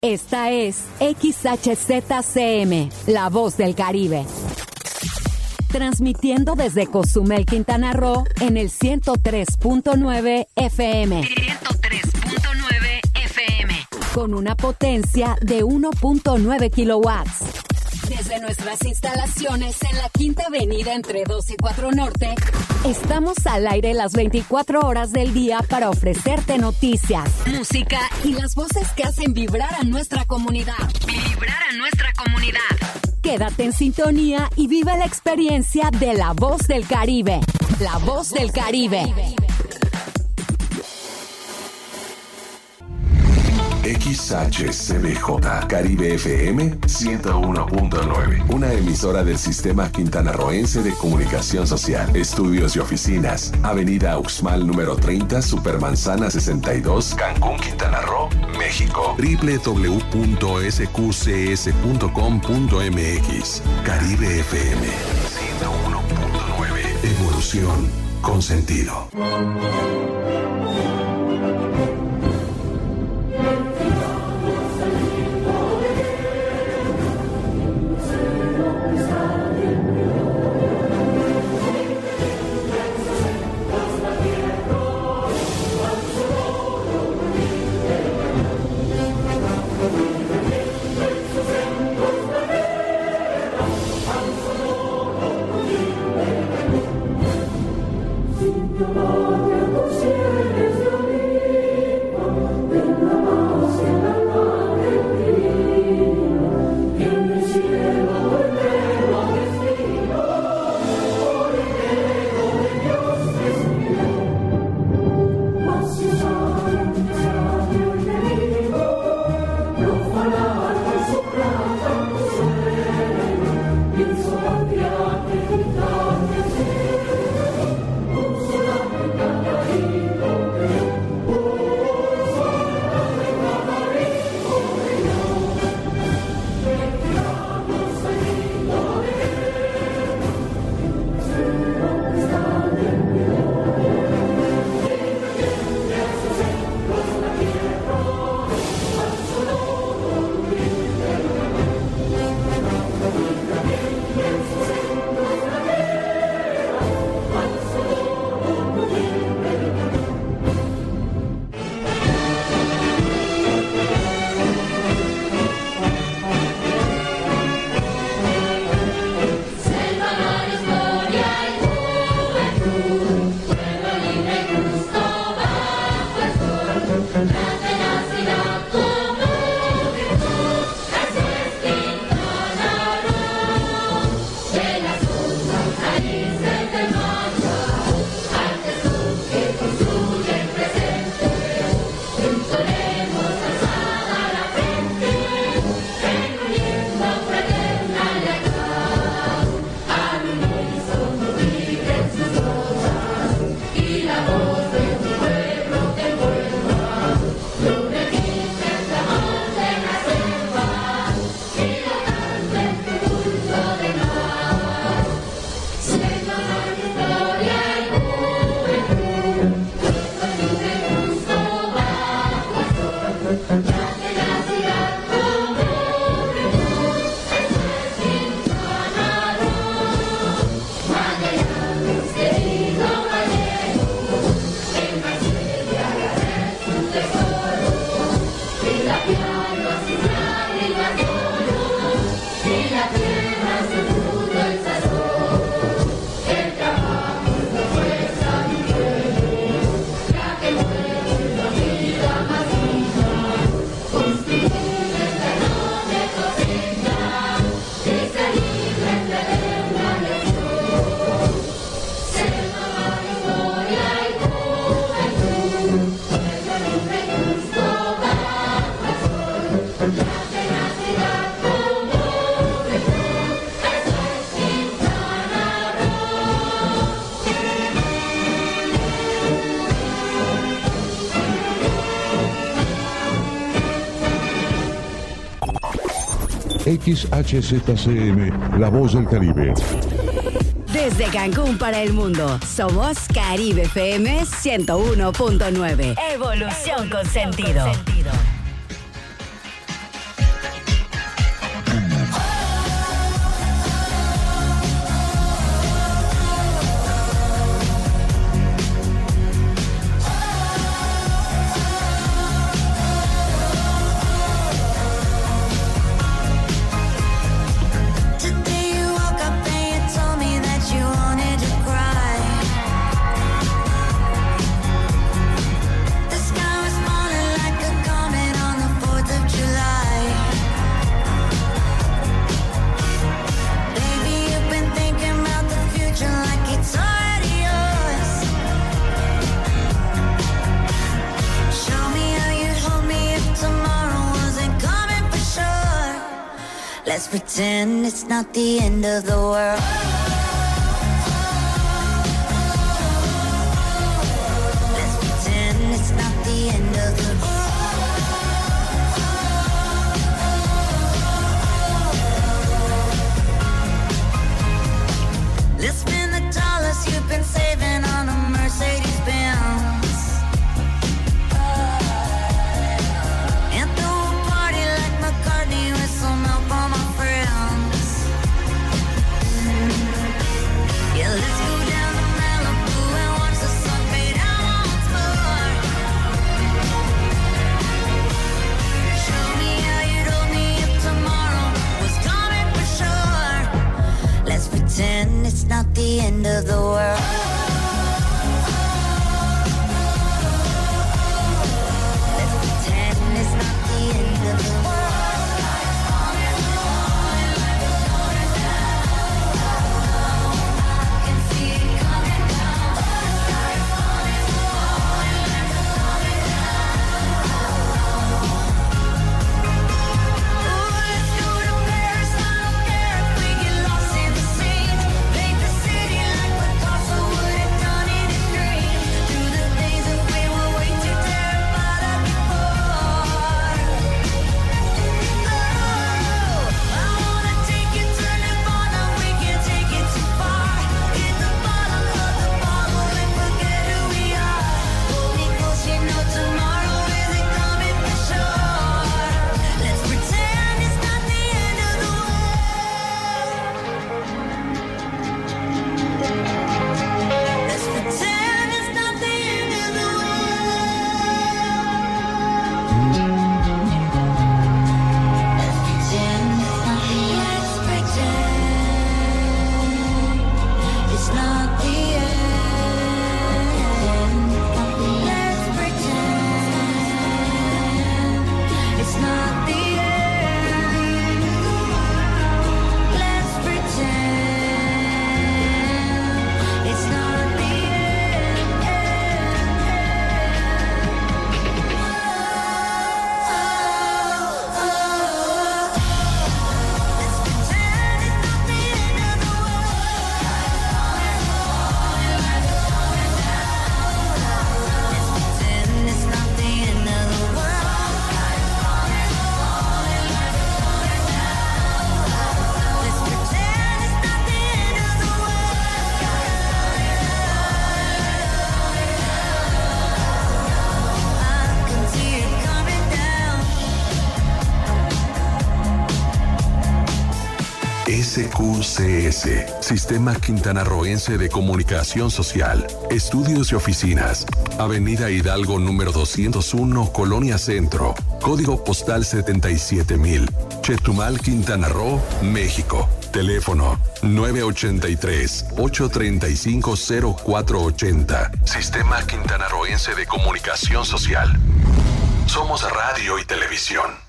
Esta es XHZCM, La Voz del Caribe. Transmitiendo desde Cozumel, Quintana Roo, en el 103.9 FM. 103.9 FM. Con una potencia de 1.9 kilowatts. Desde nuestras instalaciones en la Quinta Avenida entre 2 y 4 Norte, estamos al aire las 24 horas del día para ofrecerte noticias, música y las voces que hacen vibrar a nuestra comunidad. Vibrar a nuestra comunidad. Quédate en sintonía y vive la experiencia de La Voz del Caribe. La Voz del Caribe. XHCBJ Caribe FM 101.9, una emisora del Sistema Quintanarroense de Comunicación Social. Estudios y oficinas, Avenida Uxmal número 30, Supermanzana 62, Cancún, Quintana Roo, México. www.sqcs.com.mx. Caribe FM 101.9, evolución con sentido. XHZCM, La Voz del Caribe. Desde Cancún para el mundo, somos Caribe FM 101.9. Evolución con sentido. Let's pretend it's not the end of the world. Let's pretend it's not the end of the world. Let's spend the dollars you've been saving on a Mercedes-Benz. Pretend it's not the end of the world. Let's pretend it's not the end of the world. I can see it coming down. Oh, let's go to Paris. I don't care if we get lost in the scenes. Paint the city like Picasso would have done it in green. Do the things that we were way too terrified of before. Oh, I wanna take you, turn it on, now we can't take it too far. Hit the bottom of the bottle and forget who we are. Hold me close, you know tomorrow isn't coming for sure. Let's pretend it's not the end of the world. Let's pretend it's not the end of the It's not the end. Let's pretend it's not the end. Let's pretend it's not the SQCS, Sistema Quintanarroense de Comunicación Social, Estudios y Oficinas, Avenida Hidalgo número 201, Colonia Centro, Código Postal 77000, Chetumal, Quintana Roo, México. Teléfono 983-835-0480. Sistema Quintanarroense de Comunicación Social. Somos radio y televisión.